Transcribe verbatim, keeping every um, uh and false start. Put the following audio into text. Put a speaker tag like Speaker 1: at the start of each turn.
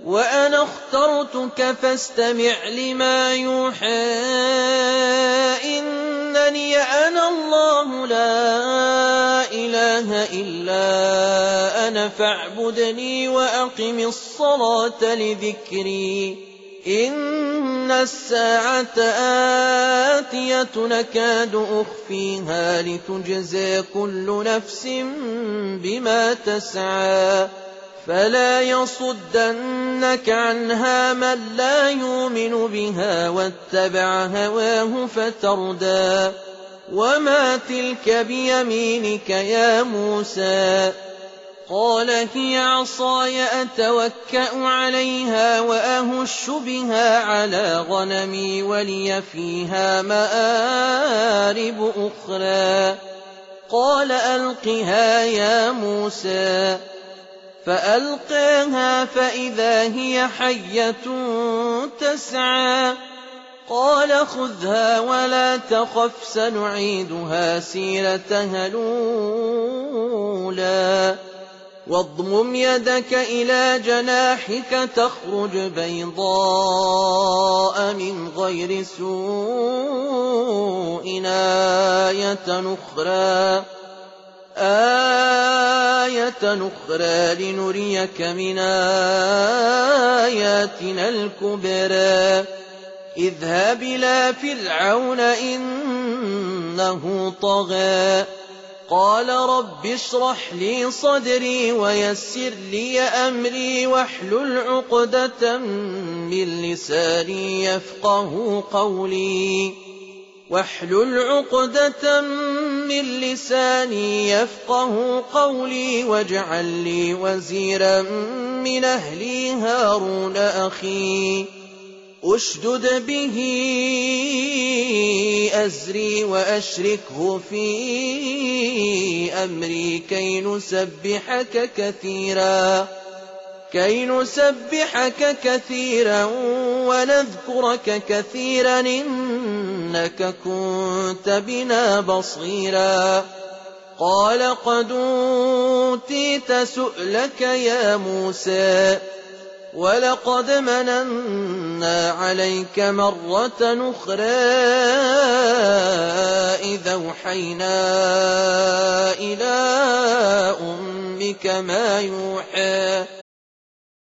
Speaker 1: وأنا اخترتك فاستمع لما يوحى إنني أنا الله لا إله إلا أنا فاعبدني وأقم الصلاة لذكري إن الساعة آتية نكاد أخفيها لتجزى كل نفس بما تسعى فلا يصدنك عنها من لا يؤمن بها واتبع هواه فتردى وما تلك بيمينك يا موسى قال هي عصاي أتوكأ عليها وأهش بها على غنمي ولي فيها مآرب أخرى قال ألقها يا موسى فألقاها فإذا هي حية تسعى قال خذها ولا تخف سنعيدها سيرتها الأولى واضمم يدك إلى جناحك تخرج بيضاء من غير سوء آية أخرى آية أخرى لنريك من آياتنا الكبرى اذهب إلى فرعون إنه طغى قال رب اشرح لي صدري ويسر لي أمري واحلل عقدة من لساني يفقه قولي واحلل عقدة من لساني يفقه قولي واجعل لي وزيرا من أهلي هارون أخي أشدد به أزري وأشركه في أمري كي نسبحك كثيرا كي نسبحك كثيرا ونذكرك كثيرا إنك كنت بنا بصيرا قال قد أوتيت سؤلك يا موسى ولقد مننا عليك مرة أخرى إذا أوحينا إلى أمك ما يوحى